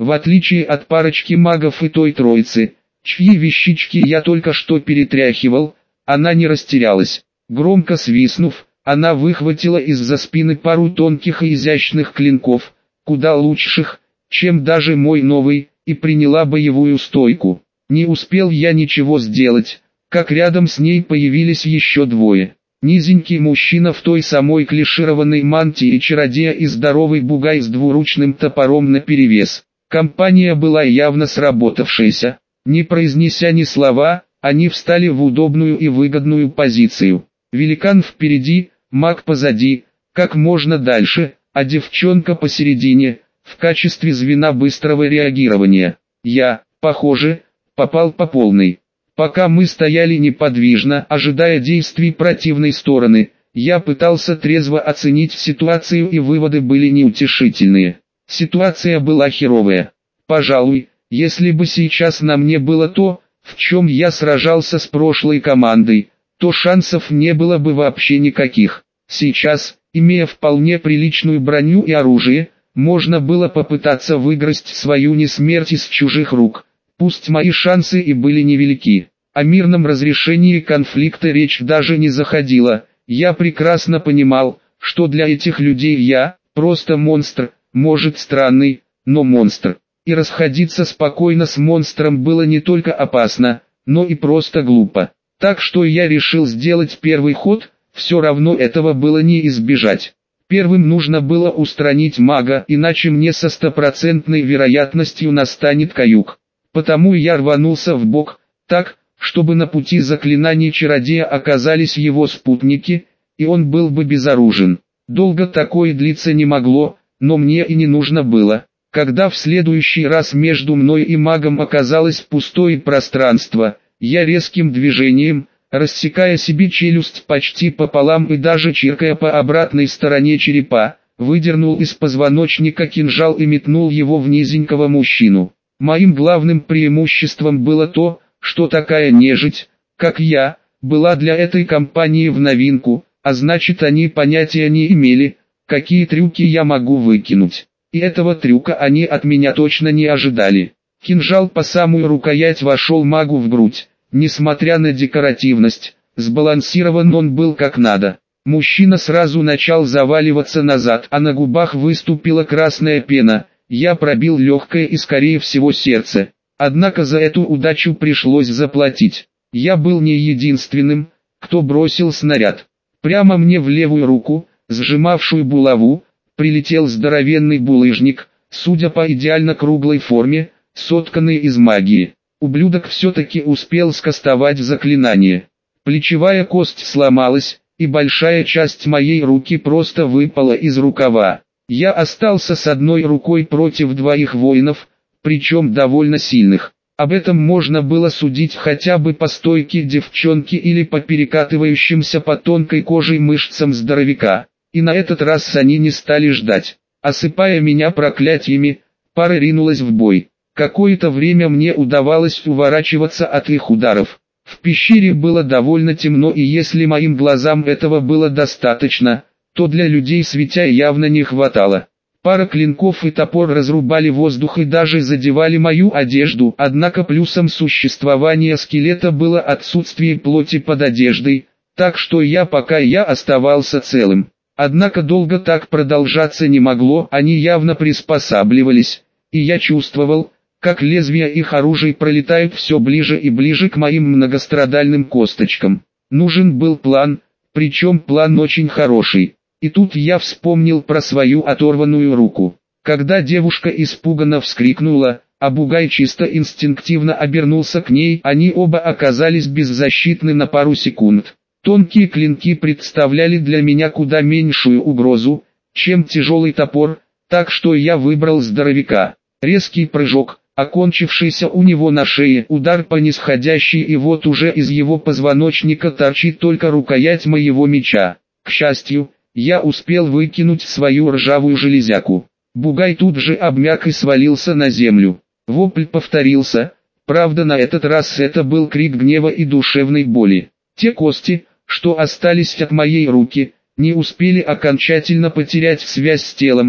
В отличие от парочки магов и той троицы, чьи вещички я только что перетряхивал, она не растерялась. Громко свистнув, она выхватила из-за спины пару тонких и изящных клинков, куда лучших, чем даже мой новый, и приняла боевую стойку. Не успел я ничего сделать, как рядом с ней появились еще двое. Низенький мужчина в той самой клишированной мантии чародея и здоровый бугай с двуручным топором наперевес. Компания была явно сработавшаяся. Не произнеся ни слова, они встали в удобную и выгодную позицию. Великан впереди, маг позади, как можно дальше, а девчонка посередине, в качестве звена быстрого реагирования. Я, похоже, попал по полной. Пока мы стояли неподвижно, ожидая действий противной стороны, я пытался трезво оценить ситуацию, и выводы были неутешительные. Ситуация была херовая. Пожалуй, если бы сейчас на мне было то, в чем я сражался с прошлой командой, то шансов не было бы вообще никаких. Сейчас, имея вполне приличную броню и оружие, можно было попытаться выгрызть свою несмерть из чужих рук. Пусть мои шансы и были невелики. О мирном разрешении конфликта речь даже не заходила. Я прекрасно понимал, что для этих людей я просто монстр, может странный, но монстр. И расходиться спокойно с монстром было не только опасно, но и просто глупо. Так что я решил сделать первый ход, все равно этого было не избежать. Первым нужно было устранить мага, иначе мне со стопроцентной вероятностью настанет каюк. Потому я рванулся вбок, так, чтобы на пути заклинаний чародея оказались его спутники, и он был бы безоружен. Долго такое длиться не могло, но мне и не нужно было. Когда в следующий раз между мной и магом оказалось пустое пространство, я резким движением, рассекая себе челюсть почти пополам и даже чиркая по обратной стороне черепа, выдернул из позвоночника кинжал и метнул его в низенького мужчину. Моим главным преимуществом было то, что такая нежить, как я, была для этой компании в новинку, а значит они понятия не имели, какие трюки я могу выкинуть. И этого трюка они от меня точно не ожидали. Кинжал по самую рукоять вошел магу в грудь. Несмотря на декоративность, сбалансирован он был как надо. Мужчина сразу начал заваливаться назад, а на губах выступила красная пена. Я пробил легкое и скорее всего сердце. Однако за эту удачу пришлось заплатить. Я был не единственным, кто бросил снаряд. Прямо мне в левую руку, сжимавшую булаву, прилетел здоровенный булыжник, судя по идеально круглой форме, сотканный из магии. Ублюдок все-таки успел скастовать заклинание. Плечевая кость сломалась, и большая часть моей руки просто выпала из рукава. Я остался с одной рукой против двоих воинов, причем довольно сильных. Об этом можно было судить хотя бы по стойке девчонки или по перекатывающимся по тонкой коже мышцам здоровяка. И на этот раз они не стали ждать. Осыпая меня проклятиями, пара ринулась в бой. Какое-то время мне удавалось уворачиваться от их ударов. В пещере было довольно темно, и если моим глазам этого было достаточно, то для людей светя явно не хватало. Пара клинков и топор разрубали воздух и даже задевали мою одежду, однако плюсом существования скелета было отсутствие плоти под одеждой, так что пока я оставался целым. Однако долго так продолжаться не могло, они явно приспосабливались, и я чувствовал, как лезвия их оружий пролетают все ближе и ближе к моим многострадальным косточкам. Нужен был план, причем план очень хороший. И тут я вспомнил про свою оторванную руку. Когда девушка испуганно вскрикнула, а бугай чисто инстинктивно обернулся к ней, они оба оказались беззащитны на пару секунд. Тонкие клинки представляли для меня куда меньшую угрозу, чем тяжелый топор, так что я выбрал здоровяка. Резкий прыжок, окончившийся у него на шее, удар по нисходящей, и вот уже из его позвоночника торчит только рукоять моего меча. К счастью, я успел выкинуть свою ржавую железяку. Бугай тут же обмяк и свалился на землю. Вопль повторился, правда на этот раз это был крик гнева и душевной боли. Те кости, что остались от моей руки, не успели окончательно потерять связь с телом,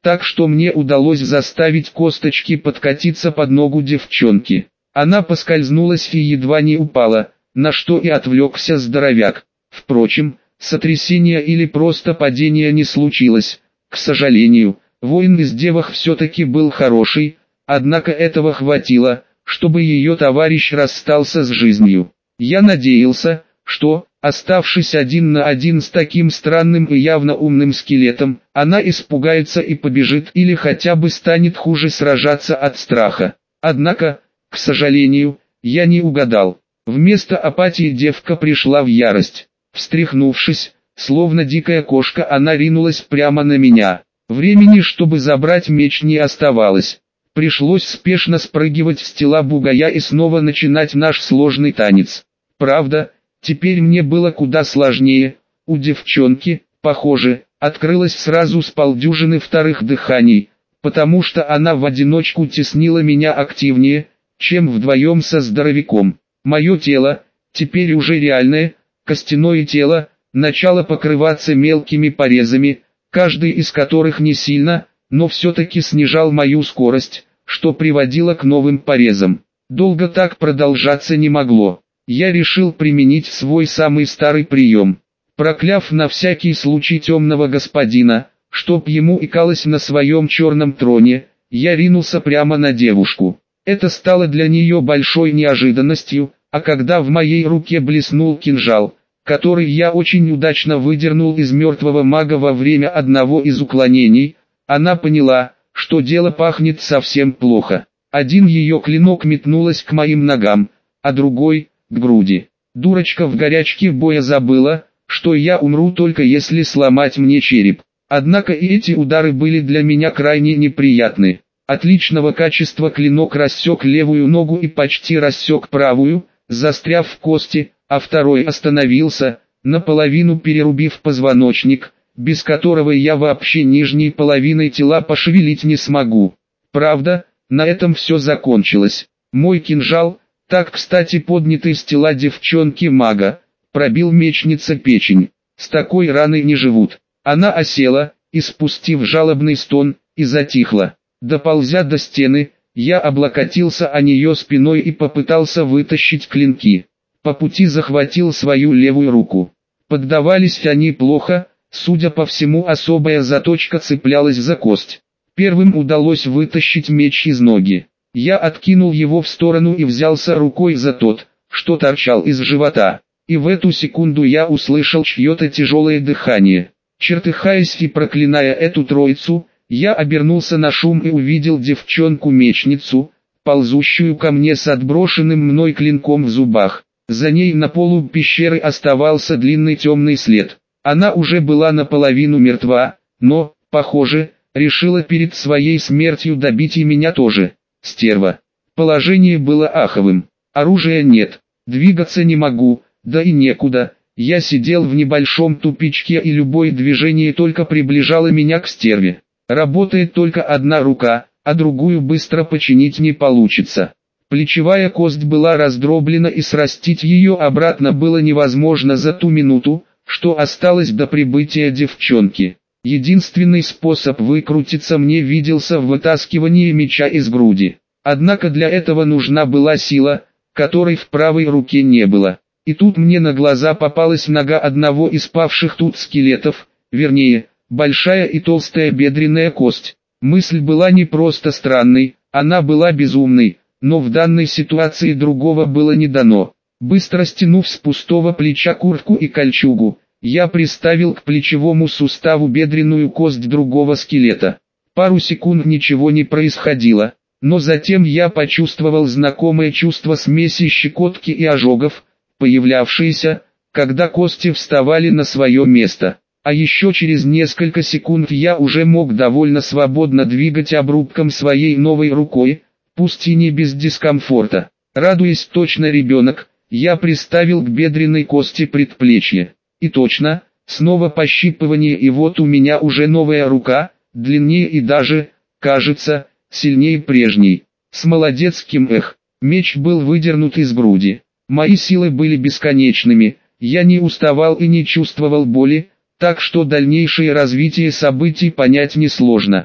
так что мне удалось заставить косточки подкатиться под ногу девчонки. Она поскользнулась и едва не упала, на что и отвлекся здоровяк. Впрочем, сотрясения или просто падения не случилось. К сожалению, воин из девах все-таки был хороший, однако этого хватило, чтобы ее товарищ расстался с жизнью. Я надеялся, что, оставшись один на один с таким странным и явно умным скелетом, она испугается и побежит или хотя бы станет хуже сражаться от страха. Однако, к сожалению, я не угадал. Вместо апатии девка пришла в ярость. Встряхнувшись, словно дикая кошка, она ринулась прямо на меня. Времени, чтобы забрать меч, не оставалось. Пришлось спешно спрыгивать с тела бугая и снова начинать наш сложный танец. Правда, теперь мне было куда сложнее. У девчонки, похоже, открылось сразу с полдюжины вторых дыханий, потому что она в одиночку теснила меня активнее, чем вдвоем со здоровяком. Мое тело, теперь уже реальное, костяное тело, начало покрываться мелкими порезами, каждый из которых не сильно, но все-таки снижал мою скорость, что приводило к новым порезам. Долго так продолжаться не могло. Я решил применить свой самый старый прием. Прокляв на всякий случай темного господина, чтоб ему икалось на своем черном троне, я ринулся прямо на девушку. Это стало для нее большой неожиданностью, а когда в моей руке блеснул кинжал, который я очень удачно выдернул из мертвого мага во время одного из уклонений, она поняла, что дело пахнет совсем плохо. Один ее клинок метнулась к моим ногам, а другой — к груди. Дурочка в горячке боя забыла, что я умру только если сломать мне череп. Однако и эти удары были для меня крайне неприятны. Отличного качества клинок рассек левую ногу и почти рассек правую, застряв в кости, а второй остановился, наполовину перерубив позвоночник, без которого я вообще нижней половиной тела пошевелить не смогу. Правда, на этом все закончилось. Мой кинжал, так кстати поднятый с тела девчонки-мага, пробил мечнице печень. С такой раной не живут. Она осела, испустив жалобный стон, и затихла. Доползя до стены, я облокотился о нее спиной и попытался вытащить клинки. По пути захватил свою левую руку. Поддавались они плохо, судя по всему особая заточка цеплялась за кость. Первым удалось вытащить меч из ноги. Я откинул его в сторону и взялся рукой за тот, что торчал из живота. И в эту секунду я услышал чье-то тяжелое дыхание. Чертыхаясь и проклиная эту троицу, я обернулся на шум и увидел девчонку-мечницу, ползущую ко мне с отброшенным мной клинком в зубах. За ней на полу пещеры оставался длинный темный след. Она уже была наполовину мертва, но, похоже, решила перед своей смертью добить и меня тоже. Стерва. Положение было аховым. Оружия нет, двигаться не могу, да и некуда. Я сидел в небольшом тупичке, и любое движение только приближало меня к стерве. Работает только одна рука, а другую быстро починить не получится. Плечевая кость была раздроблена, и срастить ее обратно было невозможно за ту минуту, что осталось до прибытия девчонки. Единственный способ выкрутиться мне виделся в вытаскивании меча из груди. Однако для этого нужна была сила, которой в правой руке не было. И тут мне на глаза попалась нога одного из павших тут скелетов, вернее, большая и толстая бедренная кость. Мысль была не просто странной, она была безумной, но в данной ситуации другого было не дано. Быстро стянув с пустого плеча куртку и кольчугу, я приставил к плечевому суставу бедренную кость другого скелета. Пару секунд ничего не происходило, но затем я почувствовал знакомое чувство смеси щекотки и ожогов, появлявшиеся, когда кости вставали на свое место. А еще через несколько секунд я уже мог довольно свободно двигать обрубком своей новой рукой, пусть и не без дискомфорта. Радуясь точно ребенок, я приставил к бедренной кости предплечье. И точно, снова пощипывание, и вот у меня уже новая рука, длиннее и даже, кажется, сильнее прежней. С молодецким меч был выдернут из груди. Мои силы были бесконечными, я не уставал и не чувствовал боли, так что дальнейшее развитие событий понять несложно.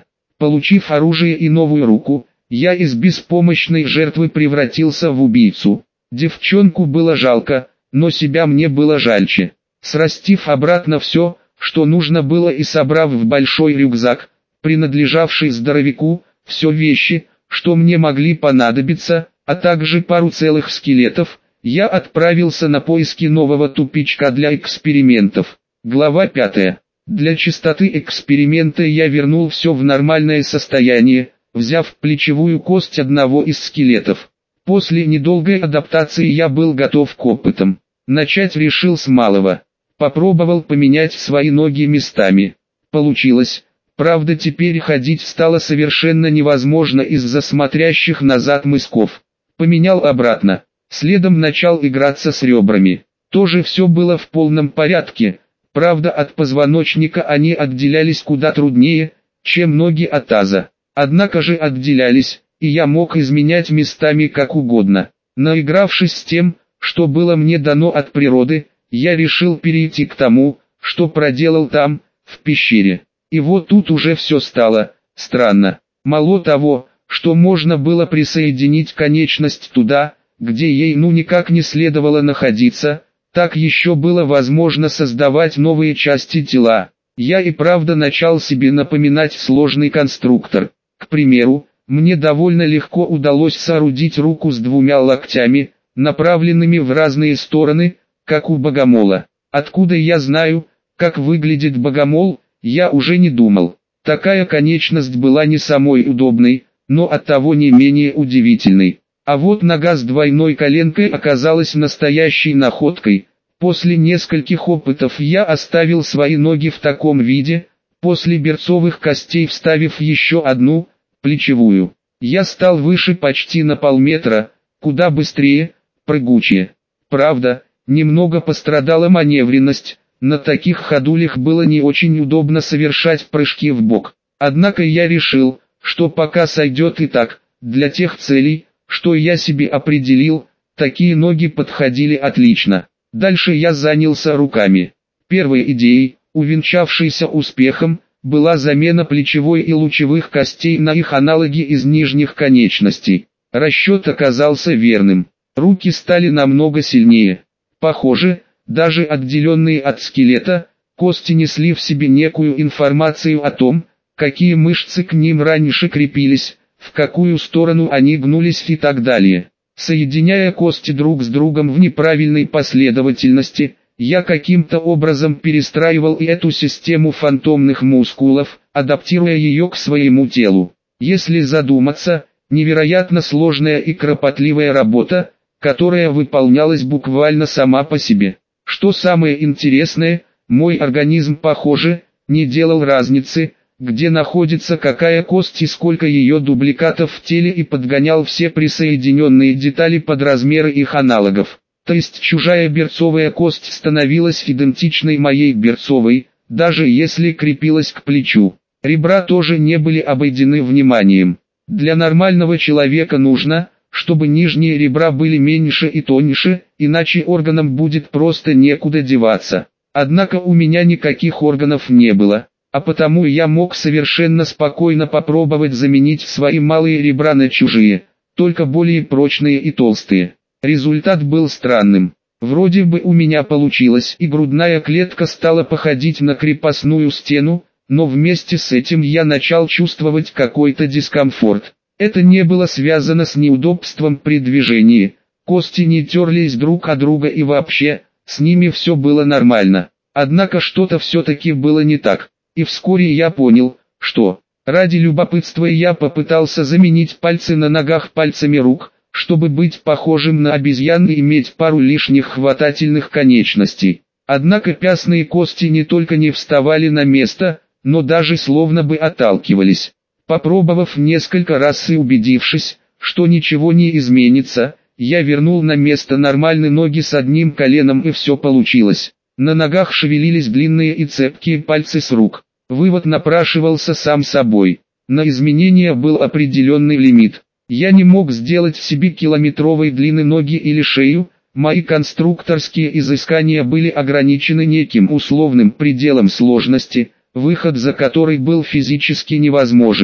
Получив оружие и новую руку, я из беспомощной жертвы превратился в убийцу. Девчонку было жалко, но себя мне было жальче. Срастив обратно все, что нужно было, и собрав в большой рюкзак, принадлежавший здоровяку, все вещи, что мне могли понадобиться, а также пару целых скелетов, я отправился на поиски нового тупичка для экспериментов. Глава 5. Для чистоты эксперимента я вернул все в нормальное состояние, взяв плечевую кость одного из скелетов. После недолгой адаптации я был готов к опытам. Начать решил с малого. Попробовал поменять свои ноги местами. Получилось. Правда, теперь ходить стало совершенно невозможно из-за смотрящих назад мысков. Поменял обратно. Следом начал играться с ребрами. Тоже все было в полном порядке. Правда, от позвоночника они отделялись куда труднее, чем ноги от таза. Однако же отделялись, и я мог изменять местами как угодно. Наигравшись с тем, что было мне дано от природы, я решил перейти к тому, что проделал там, в пещере. И вот тут уже все стало странно. Мало того, что можно было присоединить конечность туда, где ей никак не следовало находиться, так еще было возможно создавать новые части тела. Я и правда начал себе напоминать сложный конструктор. К примеру, мне довольно легко удалось соорудить руку с двумя локтями, направленными в разные стороны, как у богомола. Откуда я знаю, как выглядит богомол, я уже не думал. Такая конечность была не самой удобной, но оттого не менее удивительной. А вот нога с двойной коленкой оказалась настоящей находкой. После нескольких опытов я оставил свои ноги в таком виде, после берцовых костей вставив еще одну, плечевую. Я стал выше почти на полметра, куда быстрее, прыгучее. Правда, немного пострадала маневренность, на таких ходулях было не очень удобно совершать прыжки в бок. Однако я решил, что пока сойдет и так, для тех целей, что я себе определил, такие ноги подходили отлично. Дальше я занялся руками. Первой идеей, увенчавшейся успехом, была замена плечевой и лучевых костей на их аналоги из нижних конечностей. Расчет оказался верным. Руки стали намного сильнее. Похоже, даже отделенные от скелета, кости несли в себе некую информацию о том, какие мышцы к ним раньше крепились, в какую сторону они гнулись и так далее. Соединяя кости друг с другом в неправильной последовательности, я каким-то образом перестраивал и эту систему фантомных мускулов, адаптируя ее к своему телу. Если задуматься, невероятно сложная и кропотливая работа, которая выполнялась буквально сама по себе. Что самое интересное, мой организм, похоже, не делал разницы, где находится какая кость и сколько ее дубликатов в теле, и подгонял все присоединенные детали под размеры их аналогов. То есть чужая берцовая кость становилась идентичной моей берцовой, даже если крепилась к плечу. Ребра тоже не были обойдены вниманием. Для нормального человека нужно, чтобы нижние ребра были меньше и тоньше, иначе органам будет просто некуда деваться. Однако у меня никаких органов не было, а потому я мог совершенно спокойно попробовать заменить свои малые ребра на чужие, только более прочные и толстые. Результат был странным. Вроде бы у меня получилось, и грудная клетка стала походить на крепостную стену, но вместе с этим я начал чувствовать какой-то дискомфорт. Это не было связано с неудобством при движении, кости не терлись друг от друга и вообще, с ними все было нормально. Однако что-то все-таки было не так, и вскоре я понял, что, ради любопытства я попытался заменить пальцы на ногах пальцами рук, чтобы быть похожим на обезьян и иметь пару лишних хватательных конечностей. Однако пястные кости не только не вставали на место, но даже словно бы отталкивались. Попробовав несколько раз и убедившись, что ничего не изменится, я вернул на место нормальные ноги с одним коленом, и все получилось. На ногах шевелились длинные и цепкие пальцы с рук. Вывод напрашивался сам собой. На изменения был определенный лимит. Я не мог сделать себе километровой длины ноги или шею, мои конструкторские изыскания были ограничены неким условным пределом сложности, выход за который был физически невозможен.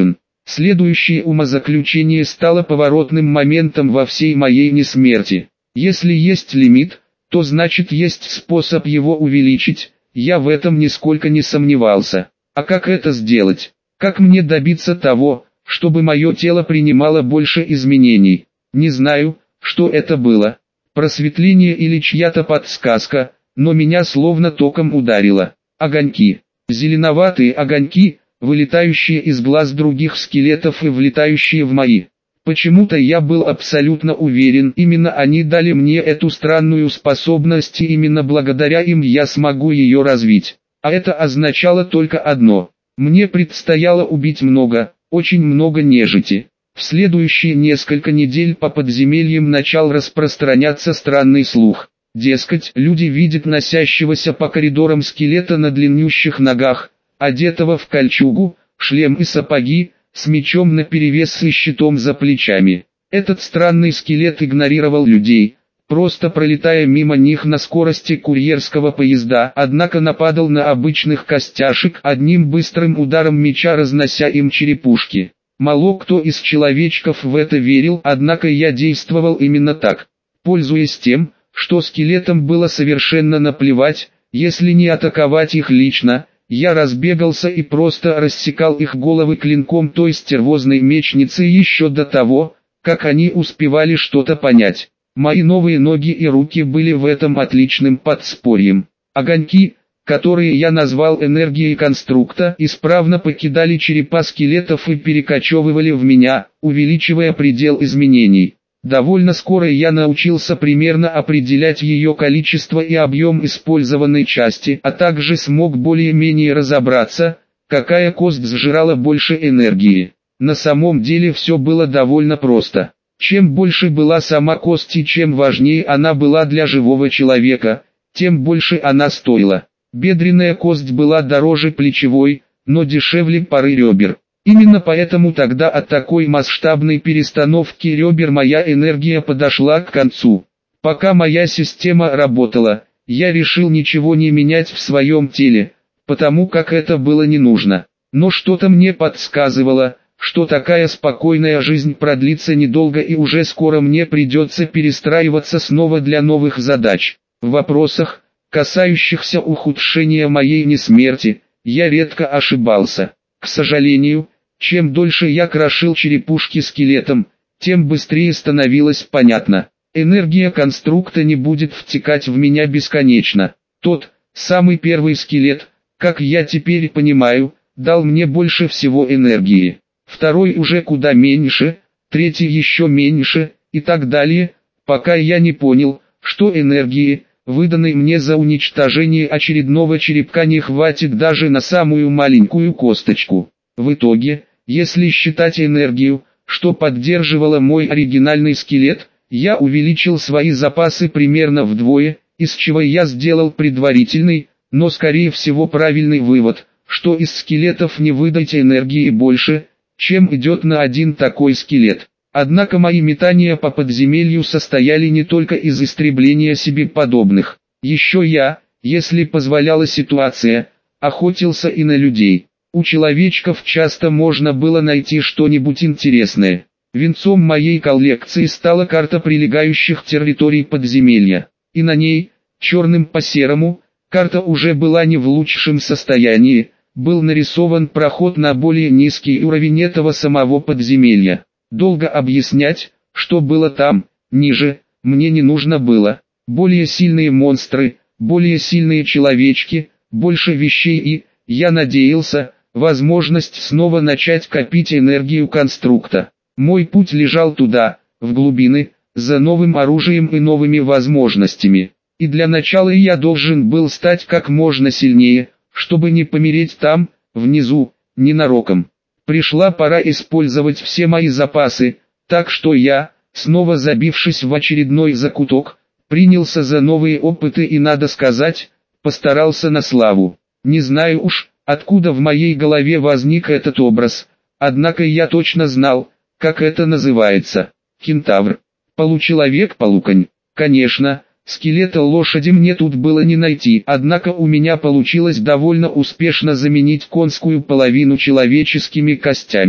Следующее умозаключение стало поворотным моментом во всей моей несмерти. Если есть лимит, то значит есть способ его увеличить, я в этом нисколько не сомневался. А как это сделать? Как мне добиться того, чтобы мое тело принимало больше изменений? Не знаю, что это было. Просветление или чья-то подсказка, но меня словно током ударило. Огоньки. Зеленоватые огоньки, вылетающие из глаз других скелетов и влетающие в мои. Почему-то я был абсолютно уверен, именно они дали мне эту странную способность, и именно благодаря им я смогу ее развить. А это означало только одно. Мне предстояло убить много, очень много нежити. В следующие несколько недель по подземельям начал распространяться странный слух. Дескать, люди видят носящегося по коридорам скелета на длиннющих ногах, одетого в кольчугу, шлем и сапоги, с мечом наперевес и щитом за плечами. Этот странный скелет игнорировал людей, просто пролетая мимо них на скорости курьерского поезда, однако нападал на обычных костяшек, одним быстрым ударом меча разнося им черепушки. Мало кто из человечков в это верил, однако я действовал именно так. Пользуясь тем, что скелетам было совершенно наплевать, если не атаковать их лично, я разбегался и просто рассекал их головы клинком той стервозной мечницы еще до того, как они успевали что-то понять. Мои новые ноги и руки были в этом отличным подспорьем. Огоньки, которые я назвал энергией конструкта, исправно покидали черепа скелетов и перекочевывали в меня, увеличивая предел изменений. Довольно скоро я научился примерно определять ее количество и объем использованной части, а также смог более-менее разобраться, какая кость сжирала больше энергии. На самом деле все было довольно просто. Чем больше была сама кость и чем важнее она была для живого человека, тем больше она стоила. Бедренная кость была дороже плечевой, но дешевле пары ребер. Именно поэтому тогда от такой масштабной перестановки ребер моя энергия подошла к концу. Пока моя система работала, я решил ничего не менять в своем теле, потому как это было не нужно. Но что-то мне подсказывало, что такая спокойная жизнь продлится недолго и уже скоро мне придется перестраиваться снова для новых задач. В вопросах, касающихся ухудшения моей несмерти, я редко ошибался. К сожалению, чем дольше я крошил черепушки скелетом, тем быстрее становилось понятно. Энергия конструкта не будет втекать в меня бесконечно. Тот, самый первый скелет, как я теперь понимаю, дал мне больше всего энергии. Второй уже куда меньше, третий еще меньше, и так далее, пока я не понял, что энергии, выданной мне за уничтожение очередного черепка, не хватит даже на самую маленькую косточку. В итоге, если считать энергию, что поддерживала мой оригинальный скелет, я увеличил свои запасы примерно вдвое, из чего я сделал предварительный, но скорее всего правильный вывод, что из скелетов не выдать энергии больше, чем идет на один такой скелет. Однако мои метания по подземелью состояли не только из истребления себе подобных. Еще я, если позволяла ситуация, охотился и на людей. У человечков часто можно было найти что-нибудь интересное. Венцом моей коллекции стала карта прилегающих территорий подземелья. И на ней, черным по серому, карта уже была не в лучшем состоянии, был нарисован проход на более низкий уровень этого самого подземелья. Долго объяснять, что было там, ниже, мне не нужно было. Более сильные монстры, более сильные человечки, больше вещей и, я надеялся, возможность снова начать копить энергию конструкта. Мой путь лежал туда, в глубины, за новым оружием и новыми возможностями. И для начала я должен был стать как можно сильнее, чтобы не помереть там, внизу, ненароком. Пришла пора использовать все мои запасы, так что я, снова забившись в очередной закуток, принялся за новые опыты и, надо сказать, постарался на славу. Не знаю уж, откуда в моей голове возник этот образ, однако я точно знал, как это называется. Кентавр. Получеловек-полуконь. Конечно, скелета лошади мне тут было не найти, однако у меня получилось довольно успешно заменить конскую половину человеческими костями.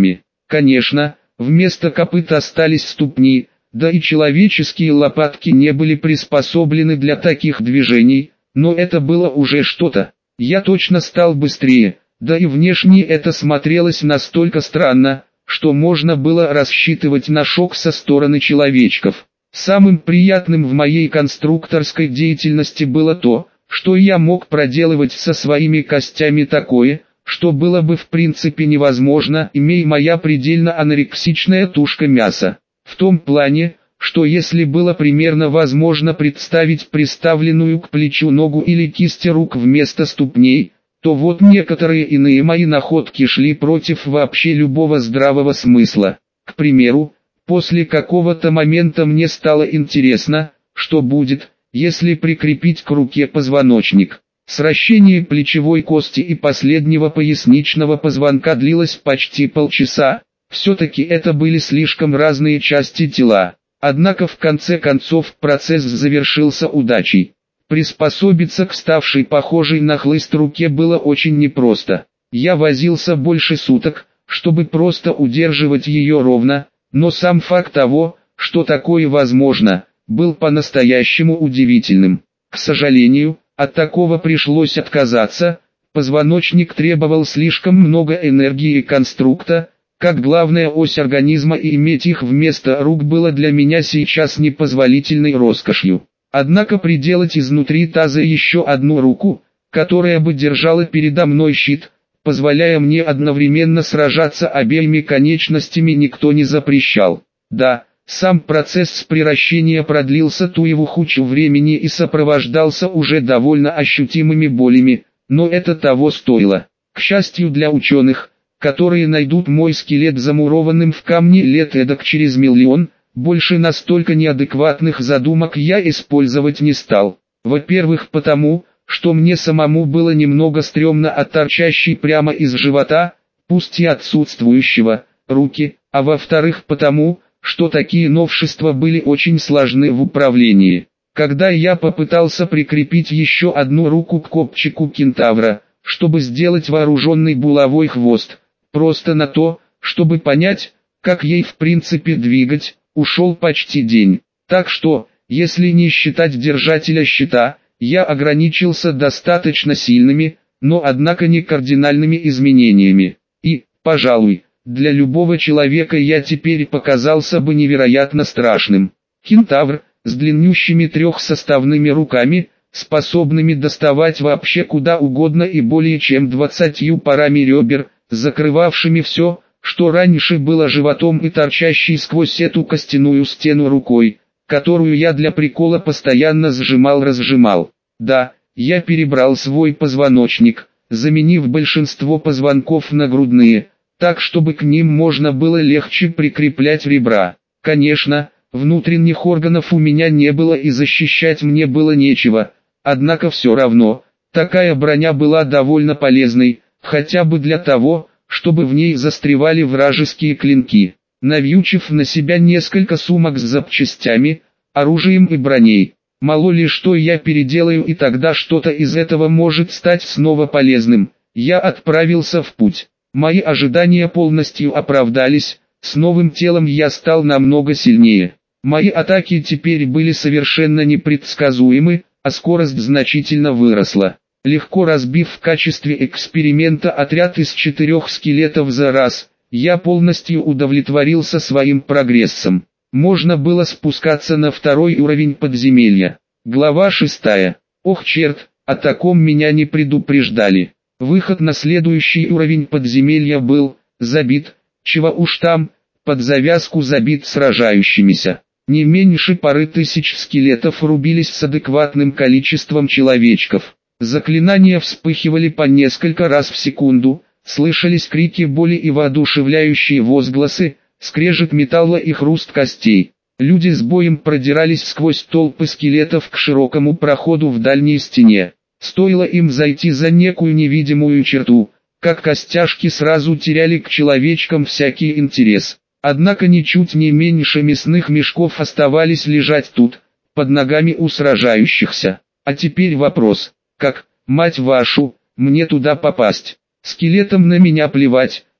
Конечно, вместо копыт остались ступни, да и человеческие лопатки не были приспособлены для таких движений, но это было уже что-то. Я точно стал быстрее, да и внешне это смотрелось настолько странно, что можно было рассчитывать на шок со стороны человечков. Самым приятным в моей конструкторской деятельности было то, что я мог проделывать со своими костями такое, что было бы в принципе невозможно, имея моя предельно анорексичная тушка мяса. В том плане, что если было примерно возможно представить приставленную к плечу ногу или кисти рук вместо ступней, то вот некоторые иные мои находки шли против вообще любого здравого смысла. К примеру, после какого-то момента мне стало интересно, что будет, если прикрепить к руке позвоночник. Сращение плечевой кости и последнего поясничного позвонка длилось почти полчаса. Все-таки это были слишком разные части тела. Однако в конце концов процесс завершился удачей. Приспособиться к ставшей похожей на хлыст руке было очень непросто. Я возился больше суток, чтобы просто удерживать ее ровно, но сам факт того, что такое возможно, был по-настоящему удивительным. К сожалению, от такого пришлось отказаться, позвоночник требовал слишком много энергии и конструкта, как главная ось организма, и иметь их вместо рук было для меня сейчас непозволительной роскошью. Однако приделать изнутри таза еще одну руку, которая бы держала передо мной щит, позволяя мне одновременно сражаться обеими конечностями, никто не запрещал. Да, сам процесс приращения продлился туевухучу времени и сопровождался уже довольно ощутимыми болями, но это того стоило. К счастью для ученых, которые найдут мой скелет замурованным в камне лет эдак через 1 миллион, больше настолько неадекватных задумок я использовать не стал. Во-первых потому, что мне самому было немного стрёмно от торчащей прямо из живота, пусть и отсутствующего, руки, а во-вторых потому, что такие новшества были очень сложны в управлении. Когда я попытался прикрепить еще одну руку к копчику кентавра, чтобы сделать вооруженный булавой хвост, просто на то, чтобы понять, как ей в принципе двигать, ушел почти день. Так что, если не считать держателя щита, я ограничился достаточно сильными, но однако не кардинальными изменениями. И, пожалуй, для любого человека я теперь показался бы невероятно страшным. Кентавр, с длиннющими трехсоставными руками, способными доставать вообще куда угодно и более чем 20 парами ребер, закрывавшими все, что раньше было животом и торчащей сквозь эту костяную стену рукой, которую я для прикола постоянно сжимал-разжимал. Да, я перебрал свой позвоночник, заменив большинство позвонков на грудные, так чтобы к ним можно было легче прикреплять ребра. Конечно, внутренних органов у меня не было и защищать мне было нечего, однако все равно, такая броня была довольно полезной, хотя бы для того, чтобы в ней застревали вражеские клинки. Навьючив на себя несколько сумок с запчастями, оружием и броней, мало ли что я переделаю, и тогда что-то из этого может стать снова полезным, я отправился в путь. Мои ожидания полностью оправдались, с новым телом я стал намного сильнее. Мои атаки теперь были совершенно непредсказуемы, а скорость значительно выросла. Легко разбив в качестве эксперимента отряд из 4 скелетов за раз, я полностью удовлетворился своим прогрессом. Можно было спускаться на 2-й уровень подземелья. Глава 6. Ох черт, о таком меня не предупреждали. Выход на следующий уровень подземелья был забит, чего уж там, под завязку забит сражающимися. Не меньше пары тысяч скелетов рубились с адекватным количеством человечков. Заклинания вспыхивали по несколько раз в секунду, слышались крики боли и воодушевляющие возгласы, скрежет металла и хруст костей. Люди с боем продирались сквозь толпы скелетов к широкому проходу в дальней стене. Стоило им зайти за некую невидимую черту, как костяшки сразу теряли к человечкам всякий интерес. Однако ничуть не меньше мясных мешков оставались лежать тут, под ногами у сражающихся. А теперь вопрос, как, мать вашу, мне туда попасть? Скелетам на меня плевать,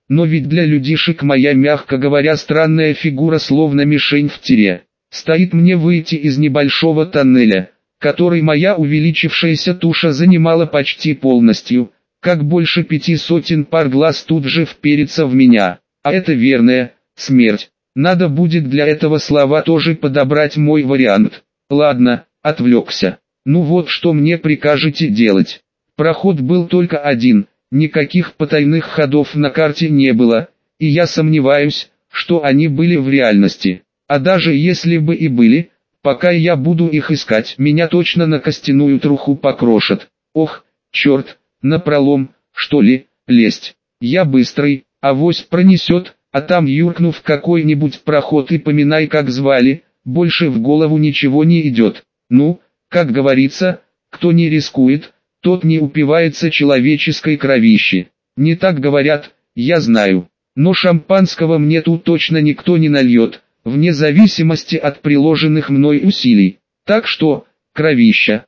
Но ведь для людишек моя, мягко говоря, странная фигура словно мишень в тире. Стоит мне выйти из небольшого тоннеля, который моя увеличившаяся туша занимала почти полностью, как больше 500 пар глаз тут же вперится в меня. А это верная смерть. Надо будет для этого слова тоже подобрать мой вариант. Ладно, отвлекся. Ну вот что мне прикажете делать. Проход был только один, никаких потайных ходов на карте не было, и я сомневаюсь, что они были в реальности. А даже если бы и были, пока я буду их искать, меня точно на костяную труху покрошат. Ох, черт, напролом, что ли, лезть. Я быстрый, авось пронесет, а там юркну в какой-нибудь проход и поминай как звали, больше в голову ничего не идет. Ну, как говорится, кто не рискует, тот не упивается человеческой кровищи. Не так говорят, я знаю. Но шампанского мне тут точно никто не нальет, вне зависимости от приложенных мной усилий. Так что, кровища,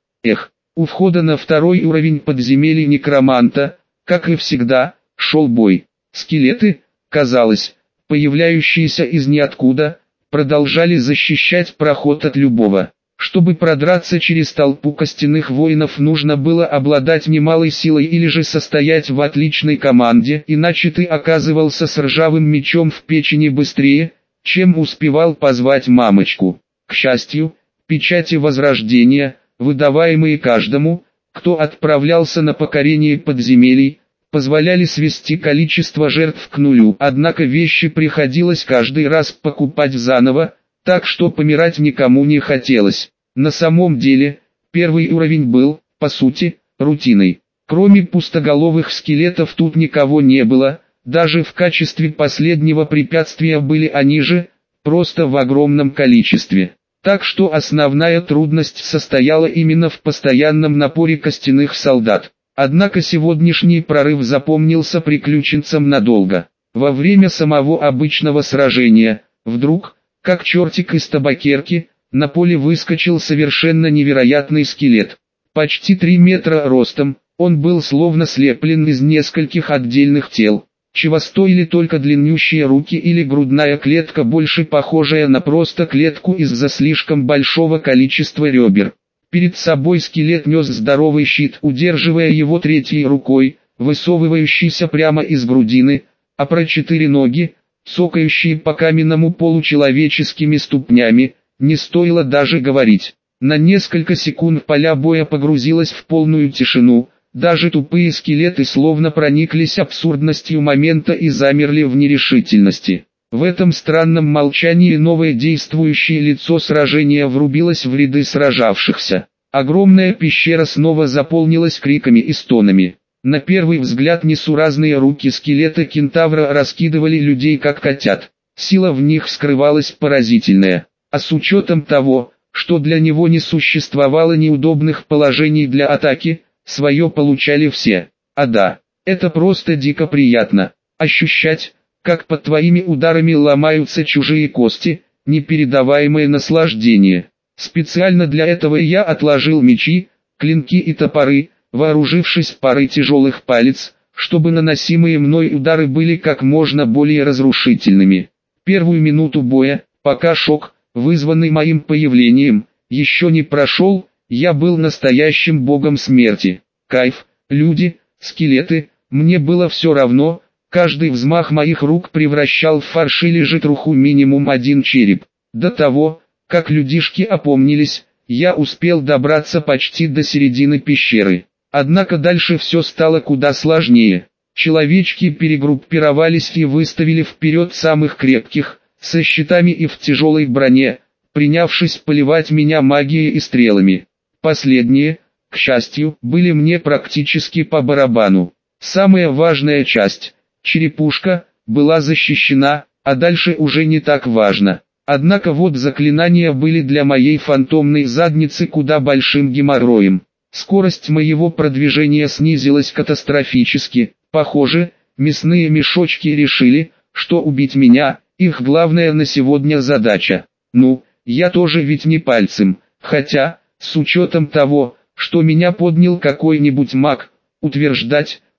у входа на второй уровень подземелья некроманта, как и всегда, шел бой. Скелеты, казалось, появляющиеся из ниоткуда, продолжали защищать проход от любого. Чтобы продраться через толпу костяных воинов, нужно было обладать немалой силой или же состоять в отличной команде, иначе ты оказывался с ржавым мечом в печени быстрее, чем успевал позвать мамочку. К счастью, печати возрождения, выдаваемые каждому, кто отправлялся на покорение подземелий, позволяли свести количество жертв к нулю, однако вещи приходилось каждый раз покупать заново, так что помирать никому не хотелось. На самом деле, первый уровень был, по сути, рутиной. Кроме пустоголовых скелетов тут никого не было, даже в качестве последнего препятствия были они же, просто в огромном количестве. Так что основная трудность состояла именно в постоянном напоре костяных солдат. Однако сегодняшний прорыв запомнился приключенцам надолго. Во время самого обычного сражения, вдруг, как чертик из табакерки, на поле выскочил совершенно невероятный скелет. Почти 3 метра ростом, он был словно слеплен из нескольких отдельных тел. Чего стоили только длиннющие руки или грудная клетка, больше похожая на просто клетку из-за слишком большого количества ребер. Перед собой скелет нес здоровый щит, удерживая его третьей рукой, высовывающийся прямо из грудины, а про 4 ноги, цокающие по каменному полу человеческими ступнями, не стоило даже говорить. На несколько секунд поля боя погрузилось в полную тишину, даже тупые скелеты словно прониклись абсурдностью момента и замерли в нерешительности. В этом странном молчании новое действующее лицо сражения врубилось в ряды сражавшихся. Огромная пещера снова заполнилась криками и стонами. На первый взгляд несуразные руки скелета кентавра раскидывали людей как котят. Сила в них скрывалась поразительная. А с учетом того, что для него не существовало неудобных положений для атаки, свое получали все. А да, это просто дико приятно. Ощущать, как под твоими ударами ломаются чужие кости, непередаваемое наслаждение. Специально для этого я отложил мечи, клинки и топоры, вооружившись парой тяжелых палец, чтобы наносимые мной удары были как можно более разрушительными. Первую минуту боя, пока шок, вызванный моим появлением, еще не прошел, я был настоящим богом смерти. Кайф, люди, скелеты, мне было все равно, каждый взмах моих рук превращал в фарш или же труху минимум один череп. До того, как людишки опомнились, я успел добраться почти до середины пещеры. Однако дальше все стало куда сложнее. Человечки перегруппировались и выставили вперед самых крепких, со щитами и в тяжелой броне, принявшись поливать меня магией и стрелами. Последние, к счастью, были мне практически по барабану. Самая важная часть, черепушка, была защищена, а дальше уже не так важно. Однако вот заклинания были для моей фантомной задницы куда большим геморроем. Скорость моего продвижения снизилась катастрофически. Похоже, мясные мешочки решили, что убить меня – их главная на сегодня задача. Ну, я тоже ведь не пальцем, хотя, с учетом того, что меня поднял какой-нибудь маг, утверждать,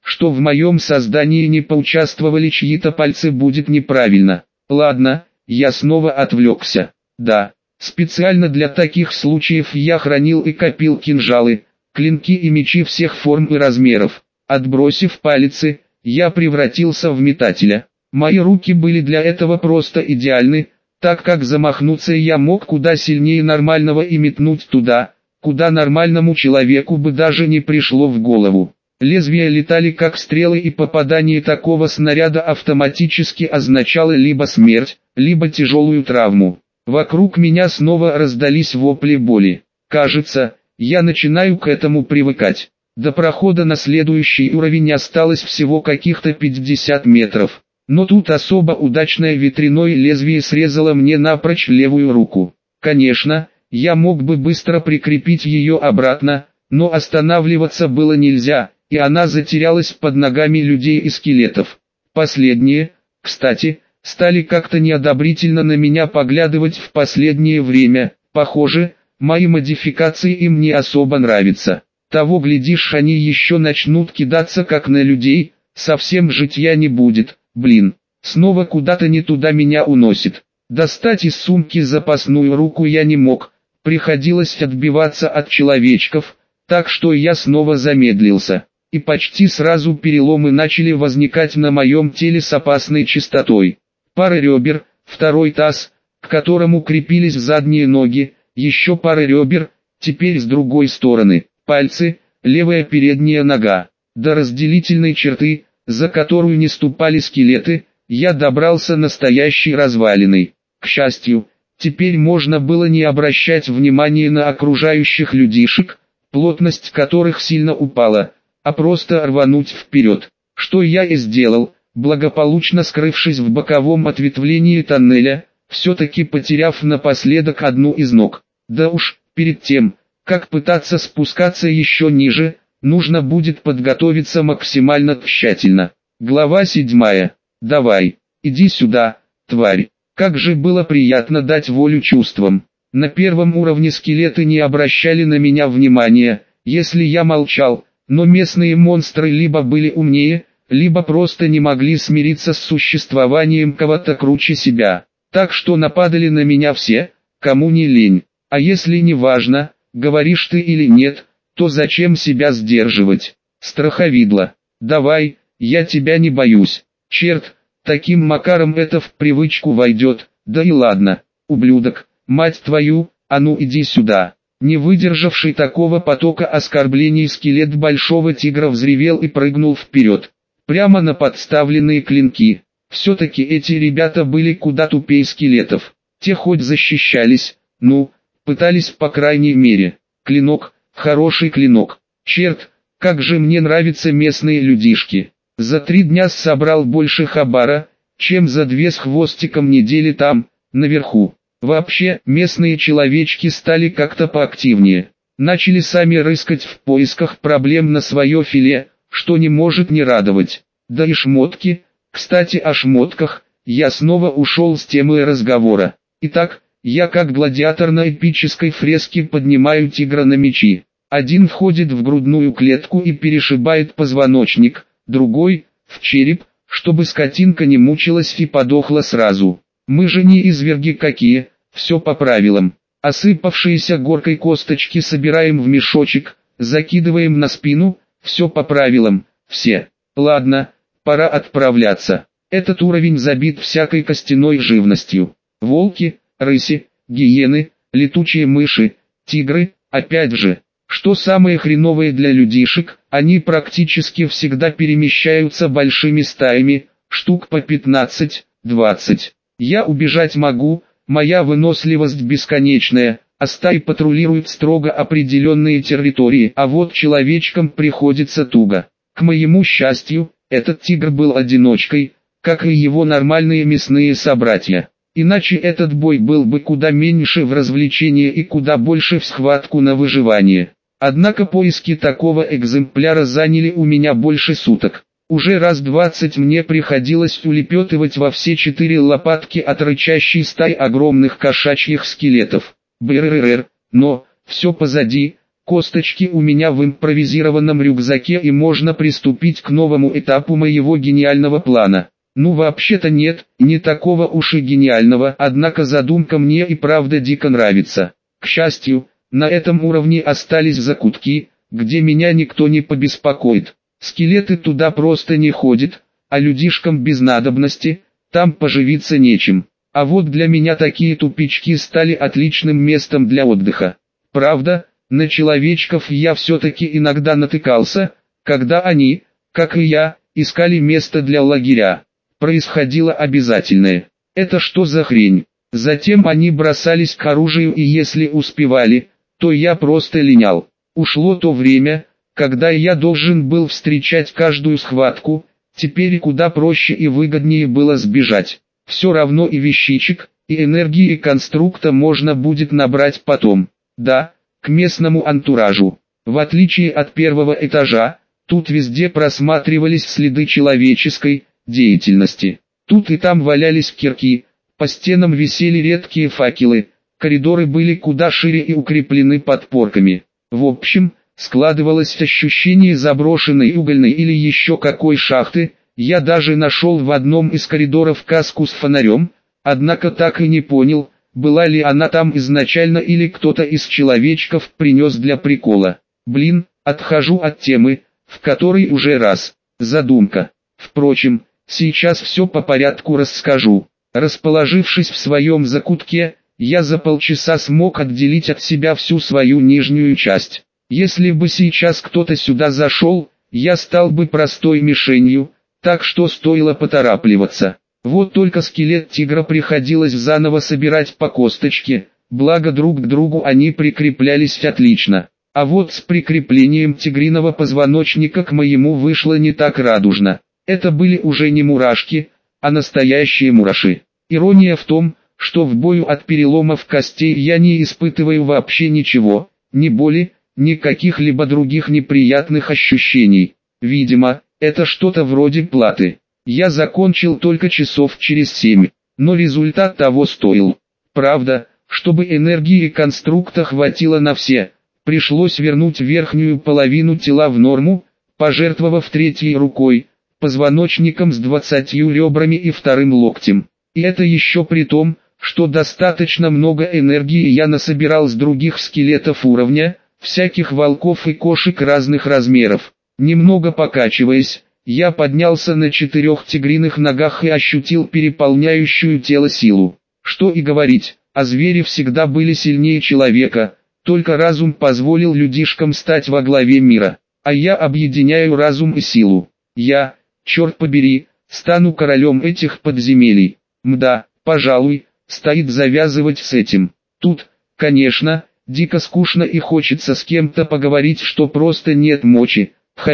что в моем создании не поучаствовали чьи-то пальцы, будет неправильно. Ладно, я снова отвлекся. Да, специально для таких случаев я хранил и копил кинжалы, клинки и мечи всех форм и размеров. Отбросив палицы, я превратился в метателя. Мои руки были для этого просто идеальны, так как замахнуться я мог куда сильнее нормального и метнуть туда, куда нормальному человеку бы даже не пришло в голову. Лезвия летали как стрелы, и попадание такого снаряда автоматически означало либо смерть, либо тяжелую травму. Вокруг меня снова раздались вопли боли. Кажется, я начинаю к этому привыкать. До прохода на следующий уровень осталось всего каких-то 50 метров. Но тут особо удачное ветряное лезвие срезало мне напрочь левую руку. Конечно, я мог бы быстро прикрепить ее обратно, но останавливаться было нельзя, и она затерялась под ногами людей и скелетов. Последние, кстати, стали как-то неодобрительно на меня поглядывать в последнее время. Похоже, мои модификации им не особо нравятся. Того глядишь, они еще начнут кидаться как на людей, совсем житья не будет. Блин, снова куда-то не туда меня уносит. Достать из сумки запасную руку я не мог, приходилось отбиваться от человечков, так что я снова замедлился. И почти сразу переломы начали возникать на моем теле с опасной частотой. Пара ребер, второй таз, к которому крепились задние ноги, еще пара ребер, теперь с другой стороны, пальцы, левая передняя нога. До разделительной черты, за которую не ступали скелеты, я добрался настоящей развалиной. К счастью, теперь можно было не обращать внимания на окружающих людишек, плотность которых сильно упала, а просто рвануть вперед. Что я и сделал, благополучно скрывшись в боковом ответвлении тоннеля, все-таки потеряв напоследок одну из ног. Да уж, перед тем, как пытаться спускаться еще ниже, нужно будет подготовиться максимально тщательно. Глава 7. Давай, иди сюда, тварь. Как же было приятно дать волю чувствам. На первом уровне скелеты не обращали на меня внимания, если я молчал, но местные монстры либо были умнее, либо просто не могли смириться с существованием кого-то круче себя. Так что нападали на меня все, кому не лень. А если не важно, говоришь ты или нет, то зачем себя сдерживать? Страховидло. Давай, я тебя не боюсь. Черт, таким макаром это в привычку войдет. Да и ладно, ублюдок, мать твою, а ну иди сюда. Не выдержавший такого потока оскорблений скелет большого тигра взревел и прыгнул вперед. Прямо на подставленные клинки. Все-таки эти ребята были куда тупее скелетов. Те хоть защищались, пытались по крайней мере. Клинок, хороший клинок. Черт, как же мне нравятся местные людишки. За 3 дня собрал больше хабара, чем за 2 с хвостиком недели там, наверху. Вообще, местные человечки стали как-то поактивнее. Начали сами рыскать в поисках проблем на свое филе, что не может не радовать. Да и шмотки, кстати о шмотках, я снова ушел с темы разговора. Итак, я как гладиатор на эпической фреске поднимаю тигра на мечи. Один входит в грудную клетку и перешибает позвоночник, другой – в череп, чтобы скотинка не мучилась и подохла сразу. Мы же не изверги какие, все по правилам. Осыпавшиеся горкой косточки собираем в мешочек, закидываем на спину, все по правилам, все. Ладно, пора отправляться. Этот уровень забит всякой костяной живностью. Волки, рыси, гиены, летучие мыши, тигры, опять же. Что самое хреновое для людишек, они практически всегда перемещаются большими стаями, штук по 15-20. Я убежать могу, моя выносливость бесконечная, а стаи патрулируют строго определенные территории, а вот человечкам приходится туго. К моему счастью, этот тигр был одиночкой, как и его нормальные мясные собратья. Иначе этот бой был бы куда меньше в развлечение и куда больше в схватку на выживание. Однако поиски такого экземпляра заняли у меня больше суток. Уже раз 20 мне приходилось улепетывать во все 4 лопатки от рычащей стаи огромных кошачьих скелетов. Брррр, но, все позади, Косточки у меня в импровизированном рюкзаке, и можно приступить к новому этапу моего гениального плана. Ну вообще-то нет, не такого уж и гениального, однако задумка мне и правда дико нравится. К счастью, на этом уровне остались закутки, где меня никто не побеспокоит. Скелеты туда просто не ходят, а людишкам без надобности, там поживиться нечем. А вот для меня такие тупички стали отличным местом для отдыха. Правда, на человечков я все-таки иногда натыкался, когда они, как и я, искали место для лагеря. Происходило обязательное. Это что за хрень? Затем они бросались к оружию, и если успевали, то я просто линял. Ушло то время, когда я должен был встречать каждую схватку, теперь и куда проще и выгоднее было сбежать. Все равно и вещичек, и энергии конструкта можно будет набрать потом. Да, к местному антуражу. В отличие от первого этажа, тут везде просматривались следы человеческой деятельности. Тут и там валялись кирки, по стенам висели редкие факелы, коридоры были куда шире и укреплены подпорками. В общем, складывалось ощущение заброшенной угольной или еще какой шахты. Я даже нашел в одном из коридоров каску с фонарем, однако так и не понял, была ли она там изначально или кто-то из человечков принес для прикола. Блин, отхожу от темы, в которой уже раз. Задумка. Впрочем, сейчас все по порядку расскажу. Расположившись в своем закутке, я за полчаса смог отделить от себя всю свою нижнюю часть. Если бы сейчас кто-то сюда зашел, я стал бы простой мишенью, так что стоило поторапливаться. Вот только скелет тигра приходилось заново собирать по косточке, благо друг к другу они прикреплялись отлично. А вот с прикреплением тигриного позвоночника к моему вышло не так радужно. Это были уже не мурашки, а настоящие мураши. Ирония в том, что в бою от переломов костей я не испытываю вообще ничего, ни боли, ни каких-либо других неприятных ощущений. Видимо, это что-то вроде платы. Я закончил только часов через 7, но результат того стоил. Правда, чтобы энергии конструкта хватило на все, пришлось вернуть верхнюю половину тела в норму, пожертвовав третьей рукой, позвоночником с 20 ребрами и вторым локтем. И это еще при том, что достаточно много энергии я насобирал с других скелетов уровня, всяких волков и кошек разных размеров. Немного покачиваясь, я поднялся на 4 тигриных ногах и ощутил переполняющую тело силу. Что и говорить, а звери всегда были сильнее человека, только разум позволил людишкам стать во главе мира. А я объединяю разум и силу. Я, черт побери, стану королем этих подземелий. Мда, пожалуй, стоит завязывать с этим. Тут, конечно, дико скучно и хочется с кем-то поговорить, что просто нет мочи.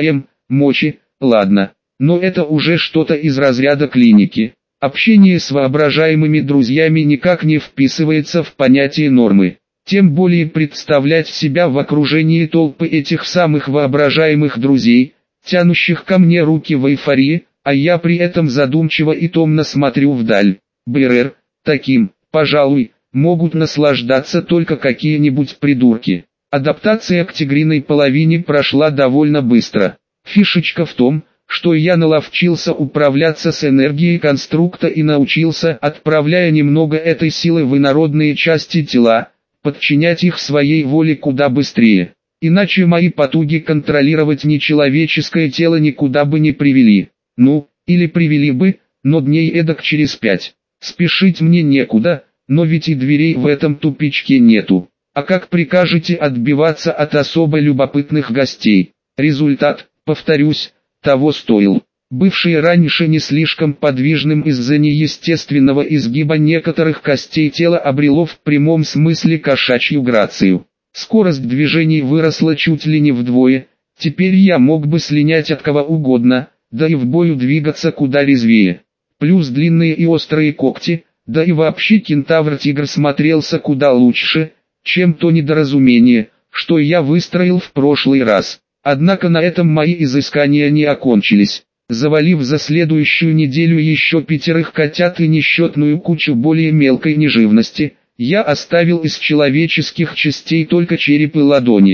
Мочи, ладно, но это уже что-то из разряда клиники. Общение с воображаемыми друзьями никак не вписывается в понятие нормы. Тем более представлять себя в окружении толпы этих самых воображаемых друзей, тянущих ко мне руки в эйфории, а я при этом задумчиво и томно смотрю вдаль. БРР, таким, пожалуй, могут наслаждаться только какие-нибудь придурки. Адаптация к тигриной половине прошла довольно быстро. Фишечка в том, что я наловчился управляться с энергией конструкта и научился, отправляя немного этой силы в инородные части тела, подчинять их своей воле куда быстрее. Иначе мои потуги контролировать нечеловеческое тело никуда бы не привели. Ну, или привели бы, но дней эдак через 5. Спешить мне некуда, но ведь и дверей в этом тупичке нету. А как прикажете отбиваться от особо любопытных гостей? Результат, повторюсь, того стоил. Бывший раньше не слишком подвижным из-за неестественного изгиба некоторых костей тело обрело в прямом смысле кошачью грацию. Скорость движений выросла чуть ли не вдвое, теперь я мог бы слинять от кого угодно, да и в бою двигаться куда резвее. Плюс длинные и острые когти, да и вообще кентавр-тигр смотрелся куда лучше, чем то недоразумение, что я выстроил в прошлый раз. Однако на этом мои изыскания не окончились. Завалив за следующую неделю еще 5 котят и несчетную кучу более мелкой неживности, я оставил из человеческих частей только череп и ладони.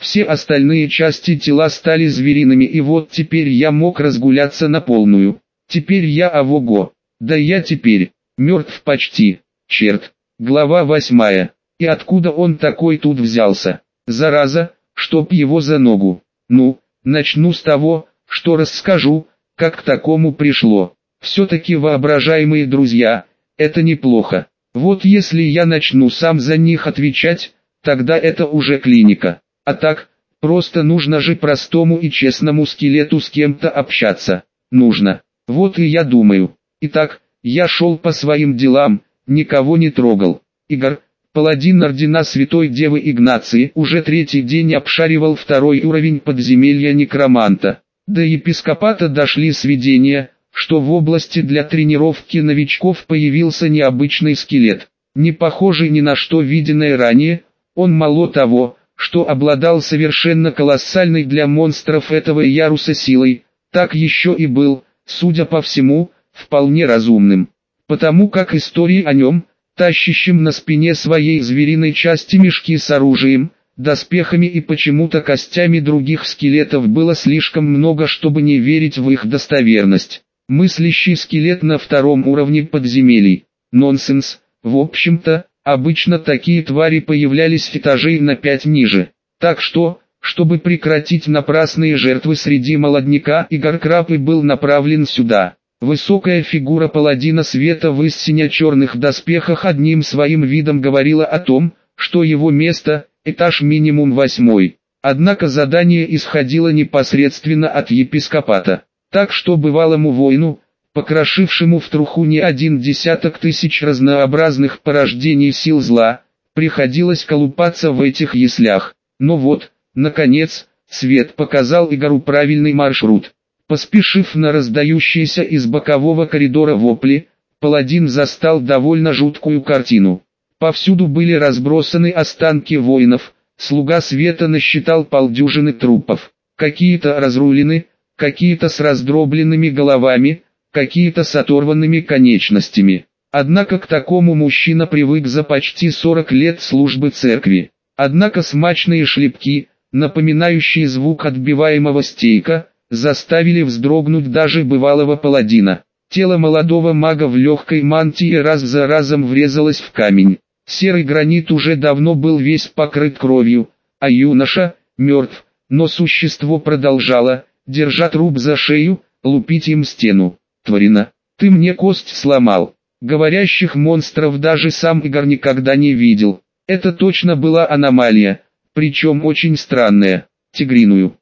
Все остальные части тела стали звериными, и вот теперь я мог разгуляться на полную. Теперь я ого-го. Да я теперь мертв почти. Черт. Глава 8. И откуда он такой тут взялся? Зараза, чтоб его за ногу. Ну, начну с того, что расскажу, как к такому пришло. Все-таки, воображаемые друзья, это неплохо. Вот если я начну сам за них отвечать, тогда это уже клиника. А так, просто нужно же простому и честному скелету с кем-то общаться. Нужно. Вот и я думаю. Итак, я шел по своим делам, никого не трогал. Игорь, паладин ордена Святой Девы Игнации, уже третий день обшаривал второй уровень подземелья некроманта. До епископата дошли сведения, что в области для тренировки новичков появился необычный скелет. Не похожий ни на что виденное ранее, он мало того, что обладал совершенно колоссальной для монстров этого яруса силой, так еще и был, судя по всему, вполне разумным. Потому как истории о нем, тащащим на спине своей звериной части мешки с оружием, доспехами и почему-то костями других скелетов было слишком много, чтобы не верить в их достоверность. Мыслящий скелет на втором уровне подземелий. Нонсенс. В общем-то, обычно такие твари появлялись этажей на 5 ниже. Так что, чтобы прекратить напрасные жертвы среди молодняка, Игорь Крапы был направлен сюда. Высокая фигура паладина света в истинно-черных доспехах одним своим видом говорила о том, что его место – этаж минимум 8. Однако задание исходило непосредственно от епископата. Так что бывалому воину, покрошившему в труху не один десяток тысяч разнообразных порождений сил зла, приходилось колупаться в этих яслях. Но вот, наконец, свет показал Игорю правильный маршрут. Поспешив на раздающиеся из бокового коридора вопли, паладин застал довольно жуткую картину. Повсюду были разбросаны останки воинов, слуга света насчитал полдюжины трупов. Какие-то разрулены, какие-то с раздробленными головами, какие-то с оторванными конечностями. Однако к такому мужчина привык за почти 40 лет службы церкви. Однако смачные шлепки, напоминающие звук отбиваемого стейка, заставили вздрогнуть даже бывалого паладина. Тело молодого мага в легкой мантии раз за разом врезалось в камень. Серый гранит уже давно был весь покрыт кровью, а юноша мертв, но существо продолжало, держа труп за шею, лупить им стену. «Тварина, ты мне кость сломал». Говорящих монстров даже сам Игорь никогда не видел. Это точно была аномалия, причем очень странная. Тигриную,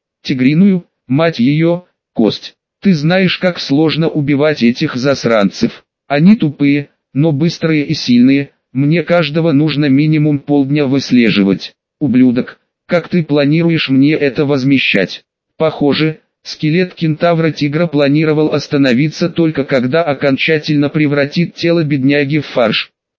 мать ее, кость. Ты знаешь, как сложно убивать этих засранцев. Они тупые, но быстрые и сильные, мне каждого нужно минимум полдня выслеживать. Ублюдок, как ты планируешь мне это возмещать? Похоже, скелет кентавра-тигра планировал остановиться только когда окончательно превратит тело бедняги в фарш.